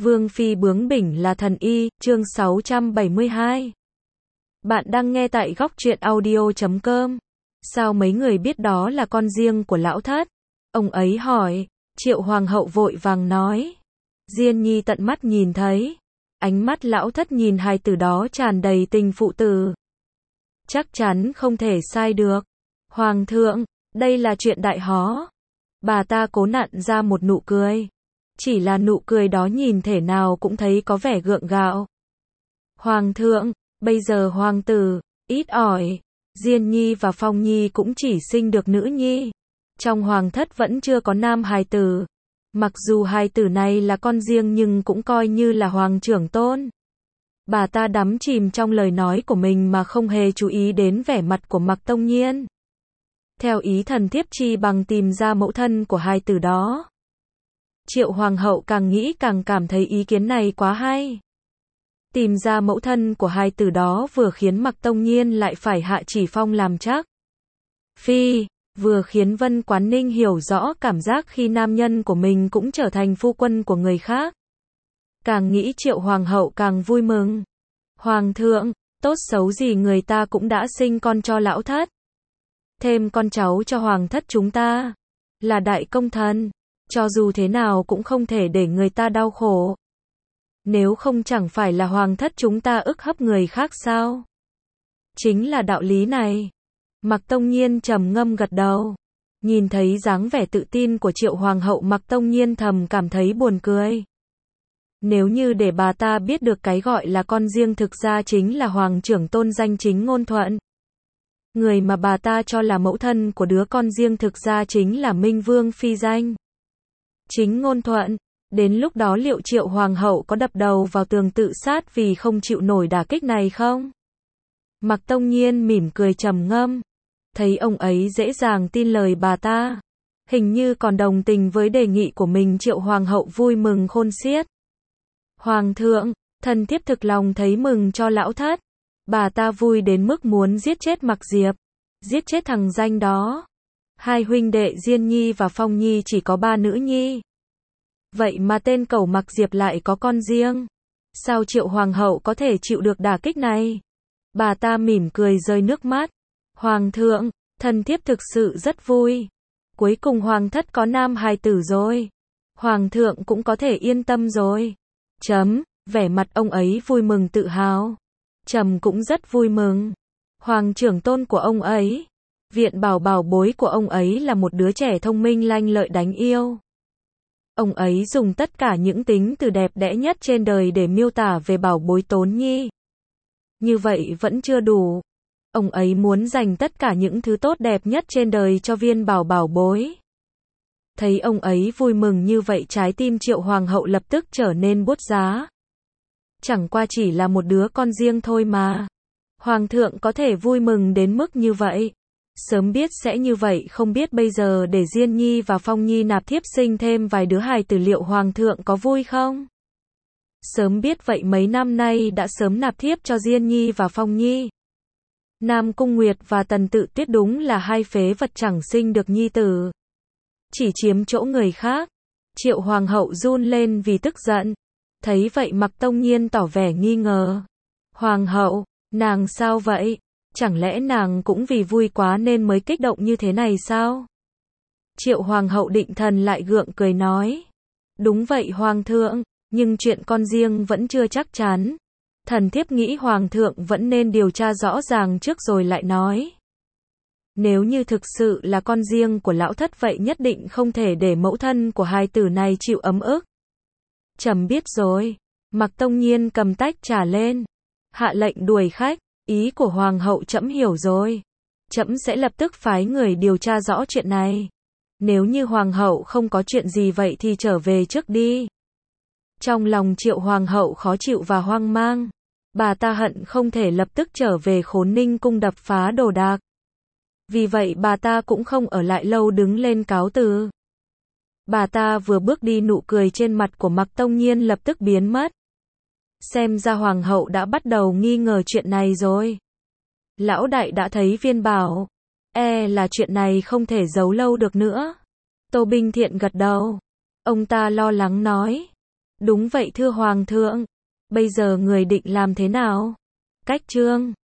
Vương phi bướng bỉnh là thần y, chương 672. Bạn đang nghe tại góc truyện audio.com. Sao mấy người biết đó là con riêng của lão thất? Ông ấy hỏi. Triệu hoàng hậu vội vàng nói. Diên nhi tận mắt nhìn thấy. Ánh mắt lão thất nhìn hài tử đó tràn đầy tình phụ tử. Chắc chắn không thể sai được. Hoàng thượng, đây là chuyện đại hó. Bà ta cố nặn ra một nụ cười. Chỉ là nụ cười đó nhìn thể nào cũng thấy có vẻ gượng gạo. Hoàng thượng, bây giờ hoàng tử, ít ỏi. Diên nhi và Phong nhi cũng chỉ sinh được nữ nhi. Trong hoàng thất vẫn chưa có nam hài tử. Mặc dù hài tử này là con riêng nhưng cũng coi như là hoàng trưởng tôn. Bà ta đắm chìm trong lời nói của mình mà không hề chú ý đến vẻ mặt của Mạc Tông Nhiên. Theo ý thần thiếp chi bằng tìm ra mẫu thân của hài tử đó. Triệu hoàng hậu càng nghĩ càng cảm thấy ý kiến này quá hay. Tìm ra mẫu thân của hài tử đó vừa khiến Mạc Tông Nhiên lại phải hạ chỉ phong làm chắc. Phi, vừa khiến Vân Quán Ninh hiểu rõ cảm giác khi nam nhân của mình cũng trở thành phu quân của người khác. Càng nghĩ Triệu hoàng hậu càng vui mừng. Hoàng thượng, tốt xấu gì người ta cũng đã sinh con cho lão thất. Thêm con cháu cho hoàng thất chúng ta. Là đại công thần. Cho dù thế nào cũng không thể để người ta đau khổ. Nếu không chẳng phải là hoàng thất chúng ta ức hấp người khác sao? Chính là đạo lý này. Mạc Tông Nhiên trầm ngâm gật đầu. Nhìn thấy dáng vẻ tự tin của Triệu hoàng hậu, Mạc Tông Nhiên thầm cảm thấy buồn cười. Nếu như để bà ta biết được cái gọi là con riêng thực ra chính là hoàng trưởng tôn danh chính ngôn thuận. Người mà bà ta cho là mẫu thân của đứa con riêng thực ra chính là Minh Vương phi danh chính ngôn thuận. Đến lúc đó liệu Triệu hoàng hậu có đập đầu vào tường tự sát vì không chịu nổi đả kích này không? Mạc Tông Nhiên mỉm cười trầm ngâm. Thấy ông ấy dễ dàng tin lời bà ta. Hình như còn đồng tình với đề nghị của mình, Triệu hoàng hậu vui mừng khôn xiết. Hoàng thượng, thần thiếp thực lòng thấy mừng cho lão thất. Bà ta vui đến mức muốn giết chết Mạc Diệp. Giết chết thằng danh đó. Hai huynh đệ Diên nhi và Phong nhi chỉ có 3 nữ nhi. Vậy mà tên cẩu Mạc Diệp lại có con riêng. Sao Triệu hoàng hậu có thể chịu được đả kích này? Bà ta mỉm cười rơi nước mắt. Hoàng thượng, thần thiếp thực sự rất vui. Cuối cùng hoàng thất có nam hài tử rồi. Hoàng thượng cũng có thể yên tâm rồi. Vẻ mặt ông ấy vui mừng tự hào. Trầm cũng rất vui mừng. Hoàng trưởng tôn của ông ấy, Viện Bảo bảo bối của ông ấy là một đứa trẻ thông minh lanh lợi đáng yêu. Ông ấy dùng tất cả những tính từ đẹp đẽ nhất trên đời để miêu tả về bảo bối Tốn Nhi. Như vậy vẫn chưa đủ. Ông ấy muốn dành tất cả những thứ tốt đẹp nhất trên đời cho Viên Bảo bảo bối. Thấy ông ấy vui mừng như vậy, trái tim Triệu hoàng hậu lập tức trở nên buốt giá. Chẳng qua chỉ là một đứa con riêng thôi mà. Hoàng thượng có thể vui mừng đến mức như vậy. Sớm biết sẽ như vậy, không biết bây giờ để Diên nhi và Phong nhi nạp thiếp sinh thêm vài đứa hài tử liệu hoàng thượng có vui không? Sớm biết vậy mấy năm nay đã sớm nạp thiếp cho Diên nhi và Phong nhi. Nam Cung Nguyệt và Tần Tự Tuyết đúng là hai phế vật chẳng sinh được nhi tử. Chỉ chiếm chỗ người khác. Triệu hoàng hậu run lên vì tức giận. Thấy vậy Mạc Tông Nhiên tỏ vẻ nghi ngờ. Hoàng hậu, nàng sao vậy? Chẳng lẽ nàng cũng vì vui quá nên mới kích động như thế này sao? Triệu hoàng hậu định thần lại gượng cười nói. Đúng vậy hoàng thượng, nhưng chuyện con riêng vẫn chưa chắc chắn. Thần thiếp nghĩ hoàng thượng vẫn nên điều tra rõ ràng trước rồi lại nói. Nếu như thực sự là con riêng của lão thất vậy nhất định không thể để mẫu thân của hài tử này chịu ấm ức. Trẫm biết rồi. Mạc Tông Nhiên cầm tách trà lên. Hạ lệnh đuổi khách. Ý của hoàng hậu trẫm hiểu rồi. Trẫm sẽ lập tức phái người điều tra rõ chuyện này. Nếu như hoàng hậu không có chuyện gì vậy thì trở về trước đi. Trong lòng Triệu hoàng hậu khó chịu và hoang mang. Bà ta hận không thể lập tức trở về Khốn Ninh cung đập phá đồ đạc. Vì vậy bà ta cũng không ở lại lâu, đứng lên cáo từ. Bà ta vừa bước đi, nụ cười trên mặt của Mạc Tông Nhiên lập tức biến mất. Xem ra hoàng hậu đã bắt đầu nghi ngờ chuyện này rồi. Lão đại đã thấy Viên Bảo. Là chuyện này không thể giấu lâu được nữa. Tô Binh Thiện gật đầu. Ông ta lo lắng nói. Đúng vậy thưa Hoàng thượng. Bây giờ người định làm thế nào? Cách trương.